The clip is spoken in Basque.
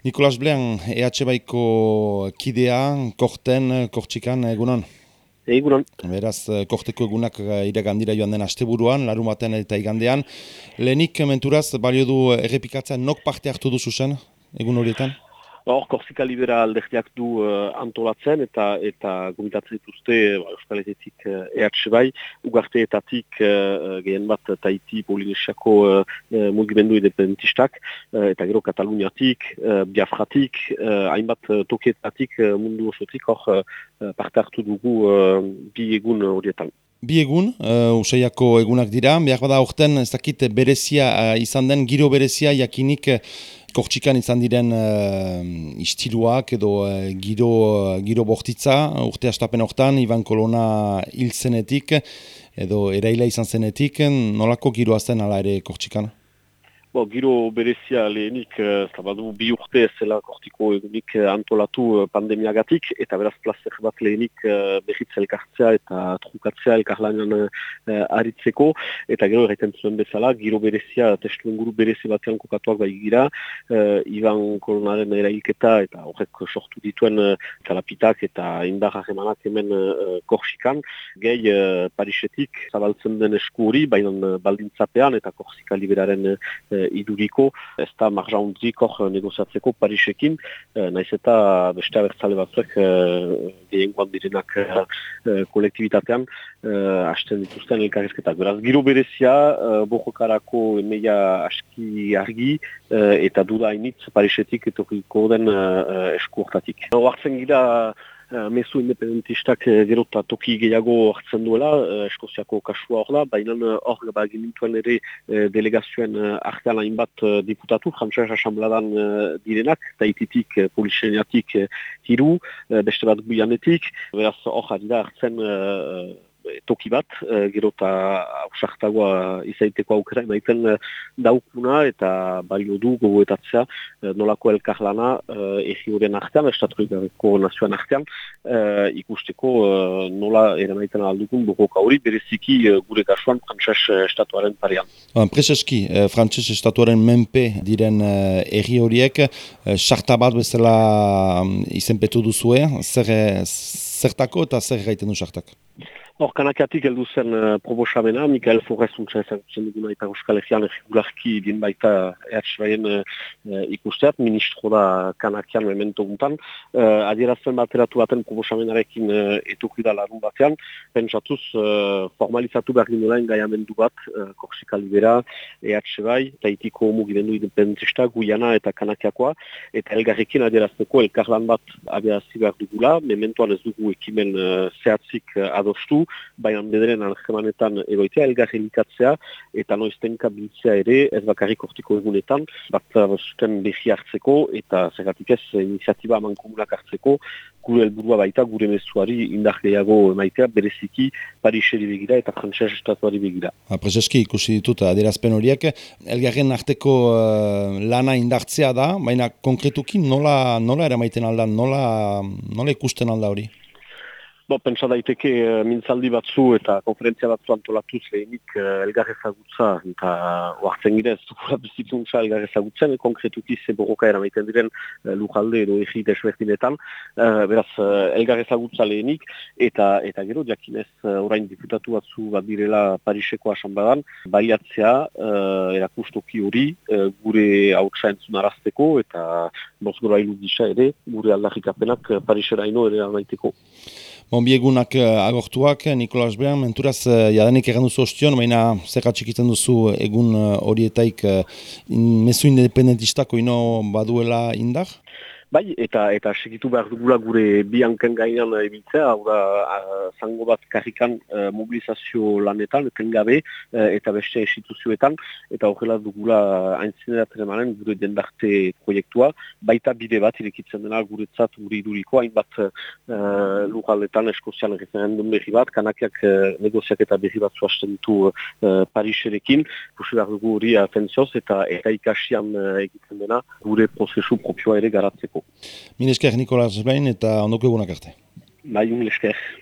Nikolas Blean, EH Baiko kidea, Kortxikan egunon. Egunon. Beraz, korteko egunak iragandira joan den asteburuan, larumaten eta igandean. Lehenik, menturaz, balio du errepikatzea, nok parte hartu duzu zen, egun horietan? Hor, Korsika Libera alderdiak du antolatzen eta gomitatzen dituzte Euskal Herritik EH bai, ugarteetatik gehien bat Tahiti, Polinesiako mugimendu independentistak, eta gero Kataluniatik, Biafratik, hainbat tokietatik mundu osotik hor parte hartu dugu bi egun horietan. Bi egun, usaiako egunak dira, behar bada aurten ez dakit berezia izan den, giro berezia jakinik Kortxikan izan diren istiluak edo giro bortitza, urte astapen hortan, Iban Kolona hil zenetik edo eraila izan zenetik, nolako giroa zen ala ere Kortxikan? Giro berezia lehenik, zabadu bi urte ez zela kortiko egunik antolatu pandemiagatik, eta beraz plazer bat lehenik berriz elkartzea eta trukatzea elkarlanan aritzeko, eta gero erraiten zuen bezala, giro berezia, testu inguru berezi batean kokatuak bai gira, Iban Kolonaren erailketa eta horrek sortu dituen kalapitak eta indar harremanak hemen Korsikan, gehi Parisetik zabaltzen den esku hori, baina baldintzapean eta Korsika Liberaren iduriko, ez da marja hundzik hor negoziatzeko Parisekin, naiz eta beste abertzale batzuek gehiengoan direnak kolektibitatean hasten dituzten elkarrizketak. Beraz, giro berezia, bojokarako emeia aski argi, eta duda hainitz Parisetik etorriko den esku hortatik. Oartzen gira mezu independentistak gero eta toki gehiago hartzen duela, Eskoziako kasua hor da, baina hor ginintuen ere delegazioen artean hainbat diputatu, Frantses Asambladan direnak, Tahititik, Poliseniatik hiru, beste bat Guyanetik, beraz hor ari da hartzen toki bat, gero eta ausartagoa izaiteko aukera emaiten daukuna eta balio du gogoetatzea nolako elkarlana egi horien artean, estaturik gabeko nazioan artean, ikusteko nola eramaiten aldukun borroka hori, bereziki gure kasuan Frantses estatuaren parean. Prezeski, Frantses estatuaren menpe diren egi horiek, sarta bat bezala izenpetu duzue, zertako eta zer gaiten du sartak? Hor, Kanakiatik heldu zen proposamena, Mikael Forrez untsa ezagutzen duguna eta Euskal Herrian erregularki din baita EH-baien ikusteat, ministro da Kanakian memento guntan. Adierazten bateratu baten proposamenarekin etuki da larun batean, pentsatuz formalizatu behar ginolaen gaiamendu bat, Korsika Libera, EH-bai, Tahitiko mugimendu independentista, Guyana eta Kanakiakoa, eta elgarrekin adierazteko elkarlan bat abiarazi behar dugula, mementoan ez dugu ekimen zehatzik adostu, baina bederen algemanetan egoitea, elgarri elikatzea, eta noiztenka biltzea ere, ez bakarrik kortiko egunetan, bat zuten behi hartzeko, eta zergatik ez iniziatiba amankomunak hartzeko, gure helburua baita, gure mezuari indar gehiago emaitea, bereziki Pariseri begira eta Frantses estatuari begira. Prezeski ikusi ditut adierazpen horiek, elgarren arteko lana indartzea da, baina konkretuki nola eramaiten aldan, nola ikusten alda hori? Pentsa daiteke mintzaldi batzu eta konferentzia batzu antolatuz lehenik elgar ezagutza eta oartzen gira ez dukula bizituntza elgar ezagutzen, konkretuki ze borroka eramaiten diren lujalde edo egi desberdinetan, beraz elgar ezagutza lehenik eta gero jakinez orain diputatu batzu bat direla Pariseko asanbadan, baliatzea erakustoki hori gure hautsa entzunarazteko eta bozgora ilu gisa ere gure aldarrikapenak Pariseraino ere amaiteko. Biegunak agortuak, Nikolas Blean, menturaz jadanik egan duzu ostion, baina zer atxikitzen duzu egun horietaik mezu independentistako ino baduela indar? Bai, eta segitu behar dugula gure bi hanken gainean ibiltzea, hau da, zango bat karrikan mobilizazio lanetan, etengabe, eta beste instituzioetan, eta horrela dugula haintzineratzen emanen gure jendarte proiektua, baita bide bat irekitzen dena guretzat gure iduriko, hainbat lurraldetan Eskozian referendum berri bat, Kanakiak negoziak eta berri bat zuhasten ditu Pariserekin, kusi behar dugu hori afentzioz, eta ikasian egiten dena gure prozesu propioa ere garatzeko. Min esker Nikolas Blean eta ondoko egunak arte. Bai, un esker.